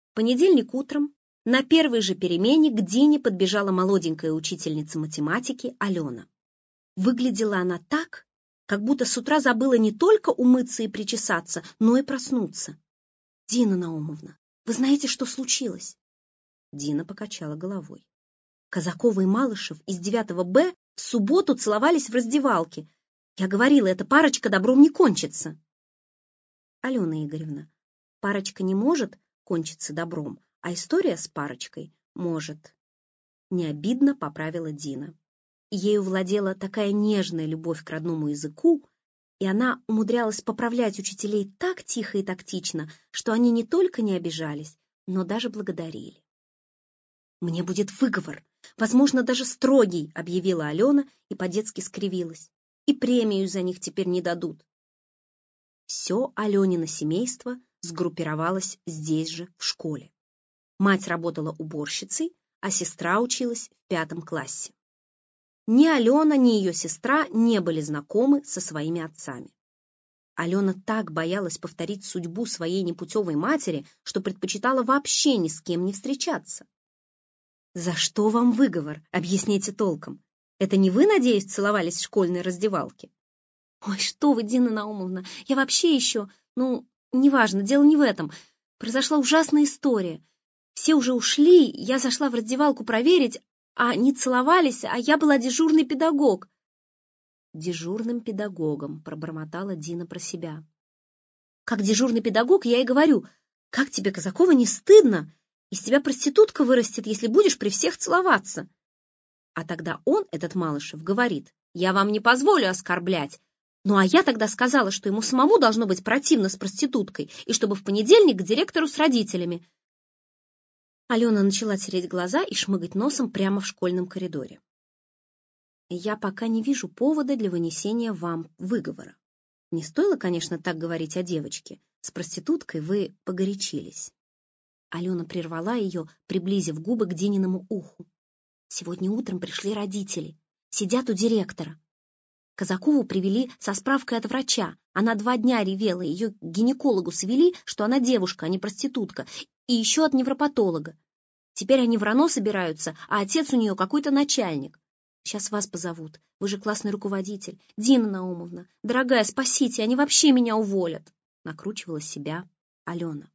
В понедельник утром на первой же перемене к Дине подбежала молоденькая учительница математики Алена. Выглядела она так, как будто с утра забыла не только умыться и причесаться, но и проснуться. «Дина Наумовна, вы знаете, что случилось?» Дина покачала головой. Казакова и Малышев из 9 Б в субботу целовались в раздевалке. Я говорила, эта парочка добром не кончится. Алена Игоревна, парочка не может кончиться добром, а история с парочкой может. Не обидно поправила Дина. Ею владела такая нежная любовь к родному языку, и она умудрялась поправлять учителей так тихо и тактично, что они не только не обижались, но даже благодарили. «Мне будет выговор, возможно, даже строгий», — объявила Алена и по-детски скривилась. «И премию за них теперь не дадут». Все Алёнино семейство сгруппировалось здесь же, в школе. Мать работала уборщицей, а сестра училась в 5 классе. Ни Алена, ни ее сестра не были знакомы со своими отцами. Алена так боялась повторить судьбу своей непутевой матери, что предпочитала вообще ни с кем не встречаться. «За что вам выговор? Объясните толком. Это не вы, надеюсь, целовались в школьной раздевалке?» «Ой, что вы, Дина Наумовна, я вообще еще... неважно, дело не в этом. Произошла ужасная история. Все уже ушли, я зашла в раздевалку проверить, а они целовались, а я была дежурный педагог». «Дежурным педагогом», — пробормотала Дина про себя. «Как дежурный педагог я и говорю, как тебе, Казакова, не стыдно? Из тебя проститутка вырастет, если будешь при всех целоваться». А тогда он, этот Малышев, говорит, «Я вам не позволю оскорблять». Ну а я тогда сказала, что ему самому должно быть противно с проституткой, и чтобы в понедельник к директору с родителями. Алена начала тереть глаза и шмыгать носом прямо в школьном коридоре. «Я пока не вижу повода для вынесения вам выговора. Не стоило, конечно, так говорить о девочке. С проституткой вы погорячились». Алена прервала ее, приблизив губы к Дининому уху. «Сегодня утром пришли родители. Сидят у директора. Казакову привели со справкой от врача. Она 2 дня ревела, ее к гинекологу свели, что она девушка, а не проститутка, и еще от невропатолога. Теперь они в РАНО собираются, а отец у нее какой-то начальник. Сейчас вас позовут, вы же классный руководитель. Дина Наумовна, дорогая, спасите, они вообще меня уволят», — накручивала себя Алена.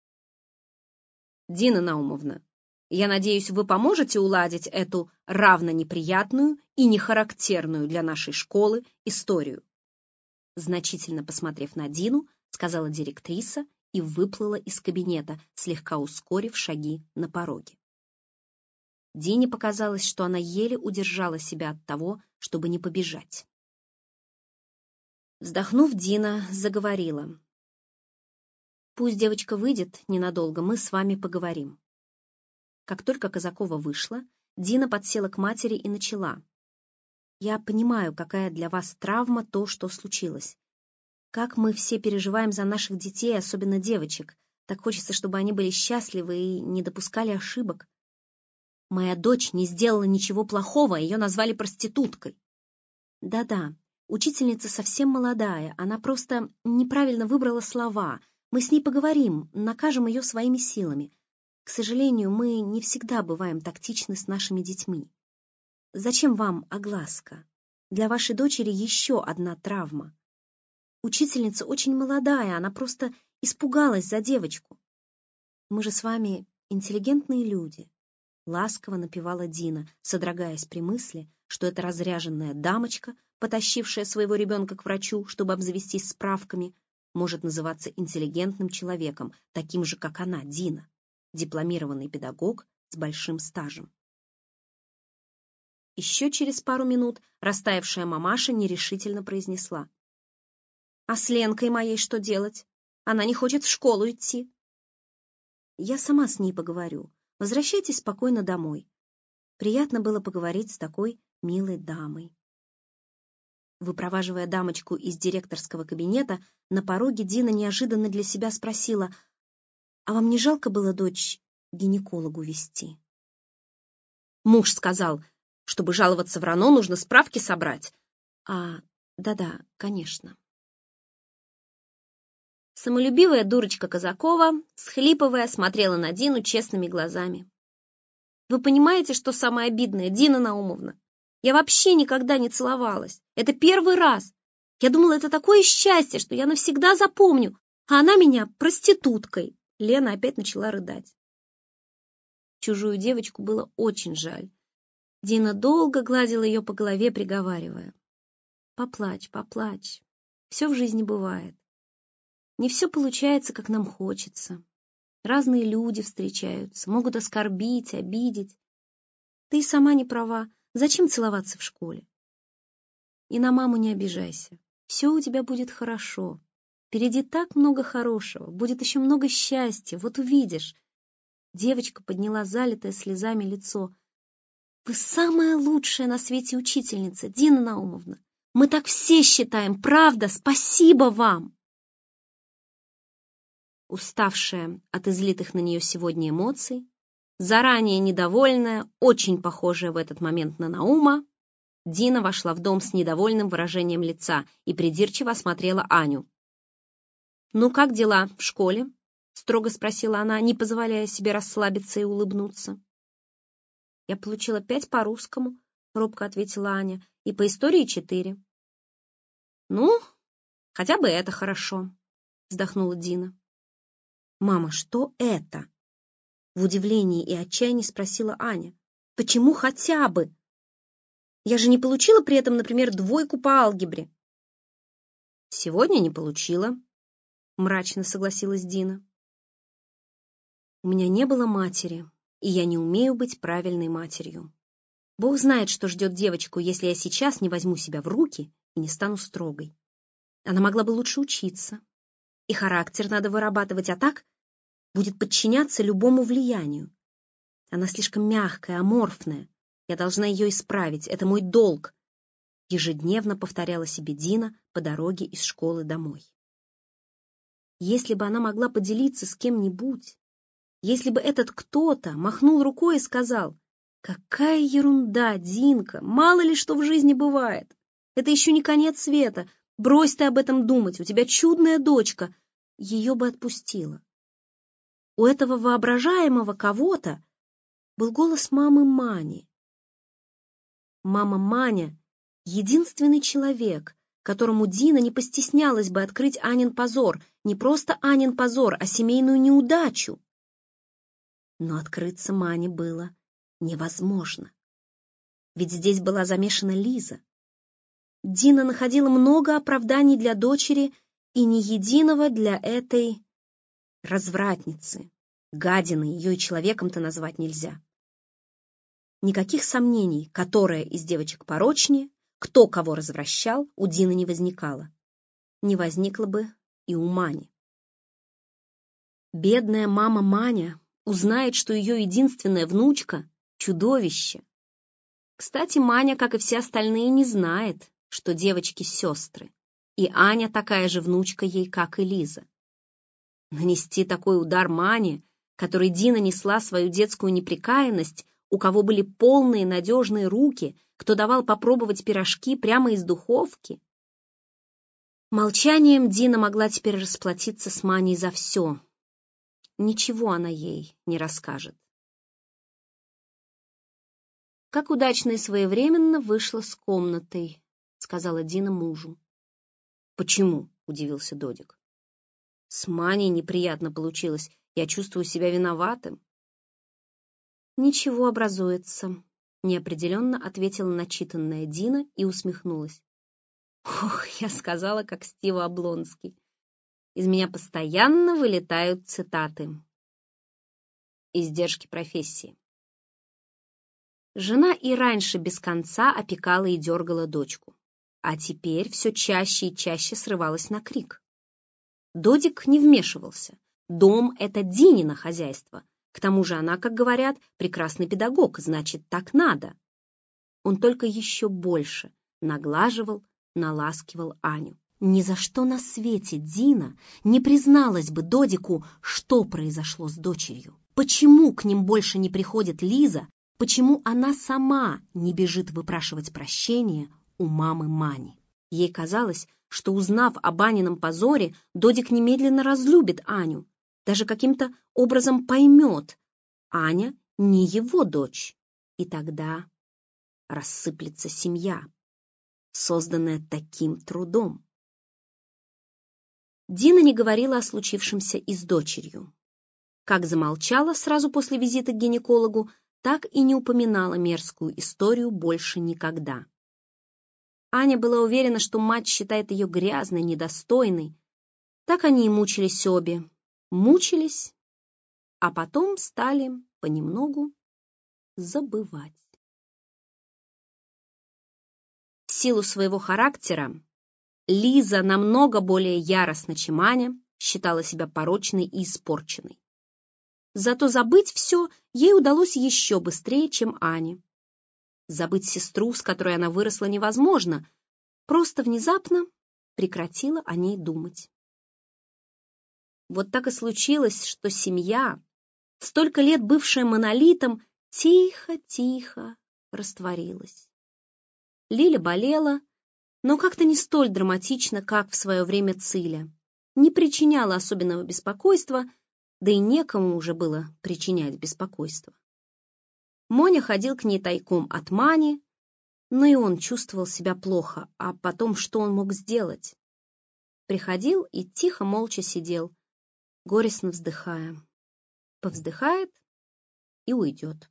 «Дина Наумовна, я надеюсь, вы поможете уладить эту равно неприятную и нехарактерную для нашей школы историю?» Значительно посмотрев на Дину, сказала директриса и выплыла из кабинета, слегка ускорив шаги на пороге. Дине показалось, что она еле удержала себя от того, чтобы не побежать. Вздохнув, Дина заговорила. «Пусть девочка выйдет ненадолго, мы с вами поговорим». Как только Казакова вышла, Дина подсела к матери и начала. «Я понимаю, какая для вас травма то, что случилось. Как мы все переживаем за наших детей, особенно девочек. Так хочется, чтобы они были счастливы и не допускали ошибок. Моя дочь не сделала ничего плохого, ее назвали проституткой». «Да-да, учительница совсем молодая, она просто неправильно выбрала слова. Мы с ней поговорим, накажем ее своими силами. К сожалению, мы не всегда бываем тактичны с нашими детьми. Зачем вам огласка? Для вашей дочери еще одна травма. Учительница очень молодая, она просто испугалась за девочку. Мы же с вами интеллигентные люди», — ласково напевала Дина, содрогаясь при мысли, что эта разряженная дамочка, потащившая своего ребенка к врачу, чтобы обзавестись справками, может называться интеллигентным человеком, таким же, как она, Дина, дипломированный педагог с большим стажем. Еще через пару минут растаявшая мамаша нерешительно произнесла. «А с Ленкой моей что делать? Она не хочет в школу идти». «Я сама с ней поговорю. Возвращайтесь спокойно домой. Приятно было поговорить с такой милой дамой». Выпроваживая дамочку из директорского кабинета, на пороге Дина неожиданно для себя спросила: «А вам не жалко было дочь к гинекологу везти?» «Муж сказал, чтобы жаловаться в РАНО, нужно справки собрать». «А, да-да, конечно». Самолюбивая дурочка Казакова, всхлипывая, смотрела на Дину честными глазами. Вы понимаете, что самое обидное, Дина Наумовна? Я вообще никогда не целовалась. Это первый раз. Я думала, это такое счастье, что я навсегда запомню. А она меня проституткой. Лена опять начала рыдать. Чужую девочку было очень жаль. Дина долго гладила ее по голове, приговаривая: «Поплачь, поплачь. Все в жизни бывает. Не все получается, как нам хочется. Разные люди встречаются, могут оскорбить, обидеть. Ты и сама не права. Зачем целоваться в школе? И на маму не обижайся. Все у тебя будет хорошо. Впереди так много хорошего, будет еще много счастья, вот увидишь». Девочка подняла залитое слезами лицо. «Вы самая лучшая на свете учительница, Дина Наумовна. Мы так все считаем, правда, спасибо вам!» Уставшая от излитых на нее сегодня эмоций, заранее недовольная, очень похожая в этот момент на Наума, Дина вошла в дом с недовольным выражением лица и придирчиво осмотрела Аню. «Ну, как дела в школе?» — строго спросила она, не позволяя себе расслабиться и улыбнуться. «Я получила 5 по русскому», — робко ответила Аня, — «и по истории 4». «Ну, хотя бы это хорошо», — вздохнула Дина. «Мама, что это?» — в удивлении и отчаянии спросила Аня. «Почему хотя бы? Я же не получила при этом, например, 2 по алгебре». «Сегодня не получила», — мрачно согласилась Дина. «У меня не было матери, и я не умею быть правильной матерью. Бог знает, что ждет девочку, если я сейчас не возьму себя в руки и не стану строгой. Она могла бы лучше учиться. И характер надо вырабатывать, а так будет подчиняться любому влиянию. Она слишком мягкая, аморфная. Я должна ее исправить, это мой долг», — ежедневно повторяла себе Дина по дороге из школы домой. Если бы она могла поделиться с кем-нибудь, если бы этот кто-то махнул рукой и сказал: «Какая ерунда, Динка, мало ли что в жизни бывает. Это еще не конец света, брось ты об этом думать, у тебя чудная дочка», ее бы отпустила. У этого воображаемого кого-то был голос мамы Мани. Мама Маня — единственный человек, которому Дина не постеснялась бы открыть Анин позор, не просто Анин позор, а семейную неудачу. Но открыться Мане было невозможно. Ведь здесь была замешана Лиза. Дина находила много оправданий для дочери и ни единого для этой развратницы. Гадины, ее и человеком-то назвать нельзя. Никаких сомнений, которая из девочек порочнее, кто кого развращал, у Дины не возникало. Не возникло бы и у Мани. Бедная мама Маня узнает, что ее единственная внучка — чудовище. Кстати, Маня, как и все остальные, не знает, что девочки сестры, и Аня такая же внучка ей, как и Лиза. Нанести такой удар Мане, которой Дина несла свою детскую непрекаянность, у кого были полные надежные руки, кто давал попробовать пирожки прямо из духовки. Молчанием Дина могла теперь расплатиться с Маней за все. Ничего она ей не расскажет. «Как удачно и своевременно вышла с комнатой», — сказала Дина мужу. «Почему?» — удивился Додик. «С Маней неприятно получилось. Я чувствую себя виноватым». «Ничего, образуется», — неопределенно ответила начитанная Дина и усмехнулась. «Ох, я сказала, как Стива Облонский. Из меня постоянно вылетают цитаты. Издержки профессии». Жена и раньше без конца опекала и дергала дочку, а теперь все чаще и чаще срывалась на крик. Додик не вмешивался. Дом — это Динино хозяйство. К тому же она, как говорят, прекрасный педагог, значит, так надо. Он только еще больше наглаживал, наласкивал Аню. Ни за что на свете Дина не призналась бы Додику, что произошло с дочерью. Почему к ним больше не приходит Лиза, почему она сама не бежит выпрашивать прощения у мамы Мани. Ей казалось, что, узнав об Анином позоре, Додик немедленно разлюбит Аню, даже каким-то образом поймет, Аня не его дочь, и тогда рассыплется семья, созданная таким трудом. Дина не говорила о случившемся и с дочерью. Как замолчала сразу после визита к гинекологу, так и не упоминала мерзкую историю больше никогда. Аня была уверена, что мать считает ее грязной, недостойной. Так они и мучились обе. Мучились, а потом стали понемногу забывать. В силу своего характера Лиза намного более яростно, чем Аня, считала себя порочной и испорченной. Зато забыть все ей удалось еще быстрее, чем Ане. Забыть сестру, с которой она выросла, невозможно, просто внезапно прекратила о ней думать. Вот так и случилось, что семья, столько лет бывшая монолитом, тихо-тихо растворилась. Лиля болела, но как-то не столь драматично, как в свое время Циля. Не причиняла особенного беспокойства, да и некому уже было причинять беспокойство. Моня ходил к ней тайком от Мани, но и он чувствовал себя плохо, а потом что он мог сделать? Приходил и тихо, молча сидел, горестно вздыхая. Повздыхает и уйдет.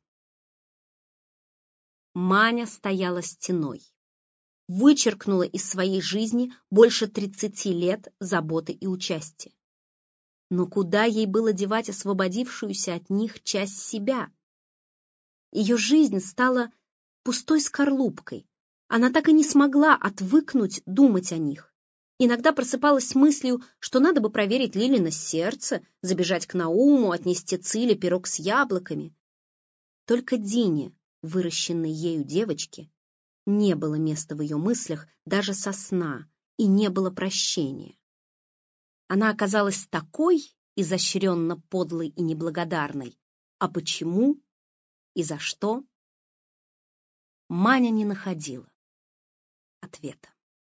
Маня стояла стеной. Вычеркнула из своей жизни больше 30 лет заботы и участия. Но куда ей было девать освободившуюся от них часть себя? Ее жизнь стала пустой скорлупкой. Она так и не смогла отвыкнуть думать о них. Иногда просыпалась с мыслью, что надо бы проверить Лилино сердце, забежать к Науму, отнести Циле пирог с яблоками. Только Дине, выращенной ею девочке, не было места в ее мыслях даже со сна, и не было прощения. Она оказалась такой изощренно подлой и неблагодарной. А почему и за что? Маня не находила ответа.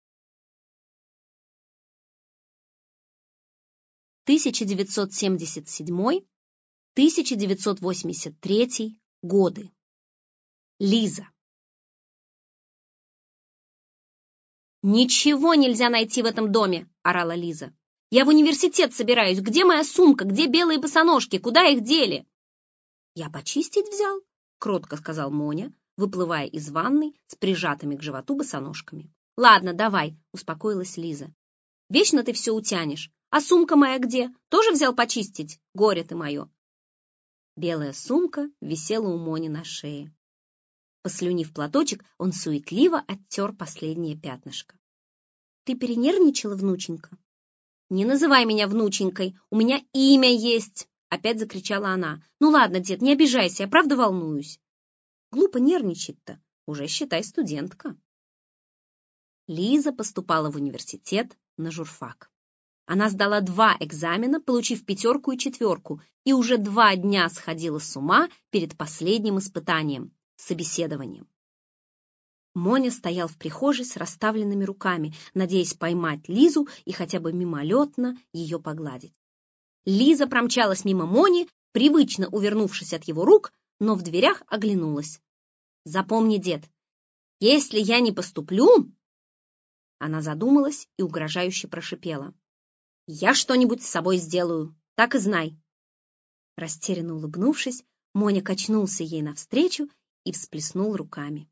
1977-1983 годы. Лиза. «Ничего нельзя найти в этом доме!» — орала Лиза. «Я в университет собираюсь. Где моя сумка? Где белые босоножки? Куда их дели?» «Я почистить взял», — кротко сказал Моня, выплывая из ванной с прижатыми к животу босоножками. «Ладно, давай», — успокоилась Лиза. «Вечно ты все утянешь. А сумка моя где? Тоже взял почистить? Горе ты мое!» Белая сумка висела у Мони на шее. Послюнив платочек, он суетливо оттер последнее пятнышко. «Ты перенервничала, внученька?» «Не называй меня внученькой, у меня имя есть!» Опять закричала она. «Ну ладно, дед, не обижайся, я правда волнуюсь». «Глупо нервничать-то, уже считай студентка». Лиза поступала в университет на журфак. Она сдала 2 экзамена, получив 5 и 4, и уже 2 дня сходила с ума перед последним испытанием — собеседованием. Моня стоял в прихожей с расставленными руками, надеясь поймать Лизу и хотя бы мимолетно ее погладить. Лиза промчалась мимо Мони, привычно увернувшись от его рук, но в дверях оглянулась. «Запомни, дед, если я не поступлю...» Она задумалась и угрожающе прошипела. «Я что-нибудь с собой сделаю, так и знай». Растерянно улыбнувшись, Моня качнулся ей навстречу и всплеснул руками.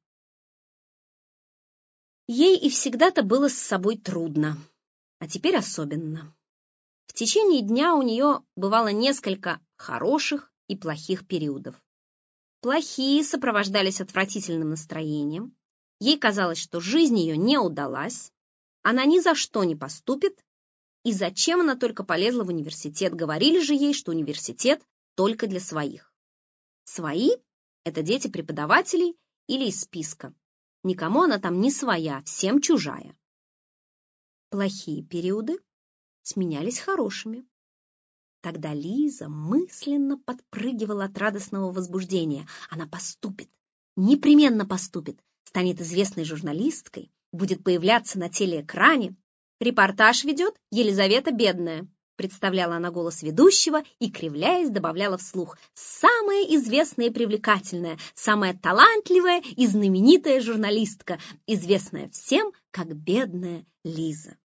Ей и всегда-то было с собой трудно, а теперь особенно. В течение дня у нее бывало несколько хороших и плохих периодов. Плохие сопровождались отвратительным настроением. Ей казалось, что жизнь ее не удалась, она ни за что не поступит, и зачем она только полезла в университет? Говорили же ей, что университет только для своих. Свои — это дети преподавателей или из списка. Никому она там не своя, всем чужая. Плохие периоды сменялись хорошими. Тогда Лиза мысленно подпрыгивала от радостного возбуждения. Она поступит, непременно поступит, станет известной журналисткой, будет появляться на телеэкране. Репортаж ведет Елизавета Бедная. Представляла она голос ведущего и, кривляясь, добавляла вслух: самая известная и привлекательная, самая талантливая и знаменитая журналистка, известная всем как Бедная Лиза.